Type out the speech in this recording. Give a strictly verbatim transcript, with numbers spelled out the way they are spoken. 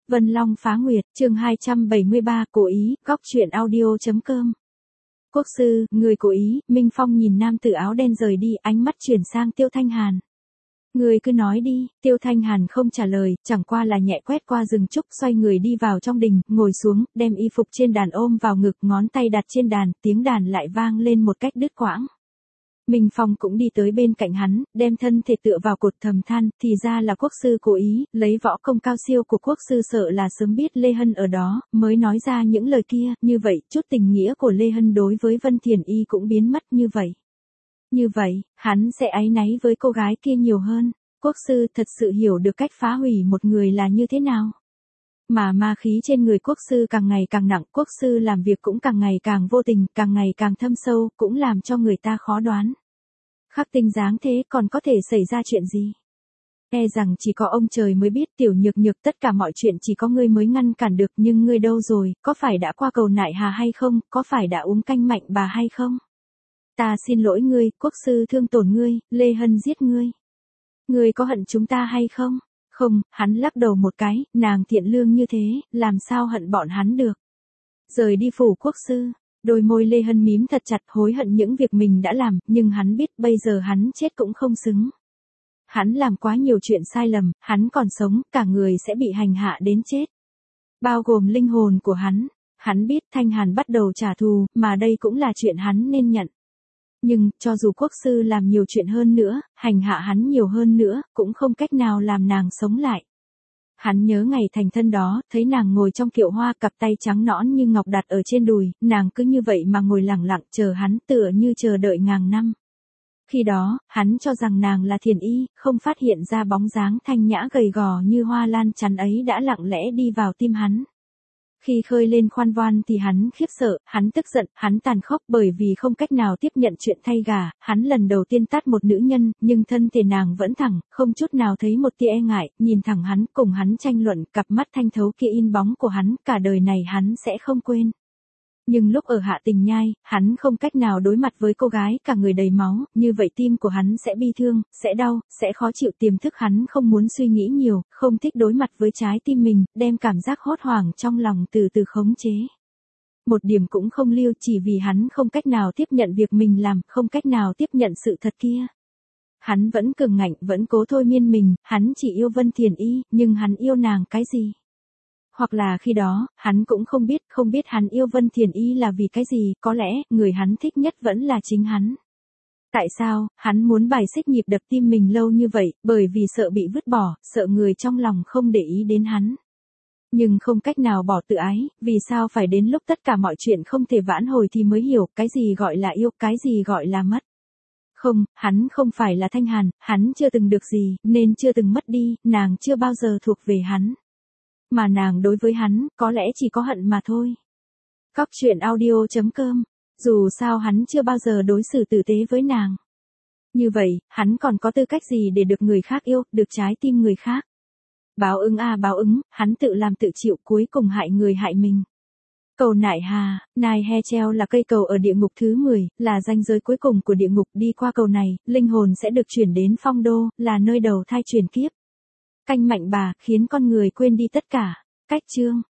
Vân Long Phá Nguyệt, chương hai trăm bảy mươi ba, cố ý, góc truyện audio.com. Quốc sư, người cố ý, Minh Phong nhìn nam tử áo đen rời đi, ánh mắt chuyển sang Tiêu Thanh Hàn. Người cứ nói đi, Tiêu Thanh Hàn không trả lời, chẳng qua là nhẹ quét qua rừng trúc, xoay người đi vào trong đình, ngồi xuống, đem y phục trên đàn ôm vào ngực, ngón tay đặt trên đàn, tiếng đàn lại vang lên một cách đứt quãng. Minh Phong cũng đi tới bên cạnh hắn, đem thân thể tựa vào cột thầm than, thì ra là quốc sư cố ý, lấy võ công cao siêu của quốc sư sợ là sớm biết Lê Hân ở đó, mới nói ra những lời kia, như vậy, chút tình nghĩa của Lê Hân đối với Vân Thiền Y cũng biến mất như vậy. Như vậy, hắn sẽ áy náy với cô gái kia nhiều hơn, quốc sư thật sự hiểu được cách phá hủy một người là như thế nào. Mà ma khí trên người quốc sư càng ngày càng nặng, quốc sư làm việc cũng càng ngày càng vô tình, càng ngày càng thâm sâu, cũng làm cho người ta khó đoán. Khắc Tinh dáng thế còn có thể xảy ra chuyện gì? E rằng chỉ có ông trời mới biết, Tiểu Nhược Nhược, tất cả mọi chuyện chỉ có ngươi mới ngăn cản được, nhưng ngươi đâu rồi, có phải đã qua cầu nại hà hay không, có phải đã uống canh mạnh bà hay không? Ta xin lỗi ngươi, quốc sư thương tổn ngươi, Lê Hân giết ngươi. Ngươi có hận chúng ta hay không? Không, hắn lắc đầu một cái, nàng thiện lương như thế, làm sao hận bọn hắn được. Rời đi phủ quốc sư, đôi môi Lê Hân mím thật chặt, hối hận những việc mình đã làm, nhưng hắn biết bây giờ hắn chết cũng không xứng. Hắn làm quá nhiều chuyện sai lầm, hắn còn sống, cả người sẽ bị hành hạ đến chết. Bao gồm linh hồn của hắn, hắn biết Thanh Hàn bắt đầu trả thù, mà đây cũng là chuyện hắn nên nhận. Nhưng, cho dù quốc sư làm nhiều chuyện hơn nữa, hành hạ hắn nhiều hơn nữa, cũng không cách nào làm nàng sống lại. Hắn nhớ ngày thành thân đó, thấy nàng ngồi trong kiệu hoa, cặp tay trắng nõn như ngọc đặt ở trên đùi, nàng cứ như vậy mà ngồi lặng lặng chờ hắn, tựa như chờ đợi ngàn năm. Khi đó, hắn cho rằng nàng là Thiền Y, không phát hiện ra bóng dáng thanh nhã gầy gò như hoa lan chắn ấy đã lặng lẽ đi vào tim hắn. Khi khơi lên khoan voan thì hắn khiếp sợ, hắn tức giận, hắn tàn khốc bởi vì không cách nào tiếp nhận chuyện thay gà, hắn lần đầu tiên tát một nữ nhân, nhưng thân thể nàng vẫn thẳng, không chút nào thấy một tia e ngại, nhìn thẳng hắn, cùng hắn tranh luận, cặp mắt thanh thấu kia in bóng của hắn, cả đời này hắn sẽ không quên. Nhưng lúc ở Hạ Tình Nhai, hắn không cách nào đối mặt với cô gái cả người đầy máu, như vậy tim của hắn sẽ bi thương, sẽ đau, sẽ khó chịu, tiềm thức hắn không muốn suy nghĩ nhiều, không thích đối mặt với trái tim mình, đem cảm giác hốt hoảng trong lòng từ từ khống chế. Một điểm cũng không lưu, chỉ vì hắn không cách nào tiếp nhận việc mình làm, không cách nào tiếp nhận sự thật kia. Hắn vẫn cường ngạnh, vẫn cố thôi miên mình, hắn chỉ yêu Vân Thiền Y, nhưng hắn yêu nàng cái gì? Hoặc là khi đó, hắn cũng không biết, không biết hắn yêu Vân Thiền Y là vì cái gì, có lẽ, người hắn thích nhất vẫn là chính hắn. Tại sao, hắn muốn bài xích nhịp đập tim mình lâu như vậy, bởi vì sợ bị vứt bỏ, sợ người trong lòng không để ý đến hắn. Nhưng không cách nào bỏ tự ái, vì sao phải đến lúc tất cả mọi chuyện không thể vãn hồi thì mới hiểu, cái gì gọi là yêu, cái gì gọi là mất. Không, hắn không phải là Thanh Hàn, hắn chưa từng được gì, nên chưa từng mất đi, nàng chưa bao giờ thuộc về hắn. Mà nàng đối với hắn, có lẽ chỉ có hận mà thôi. Góc truyện audio.com, dù sao hắn chưa bao giờ đối xử tử tế với nàng. Như vậy, hắn còn có tư cách gì để được người khác yêu, được trái tim người khác? Báo ứng à báo ứng, hắn tự làm tự chịu, cuối cùng hại người hại mình. Cầu nại hà, nai he treo là cây cầu ở địa ngục thứ mười, là ranh giới cuối cùng của địa ngục, đi qua cầu này, linh hồn sẽ được chuyển đến phong đô, là nơi đầu thai chuyển kiếp. Canh mạnh bà, khiến con người quên đi tất cả. Cách chương.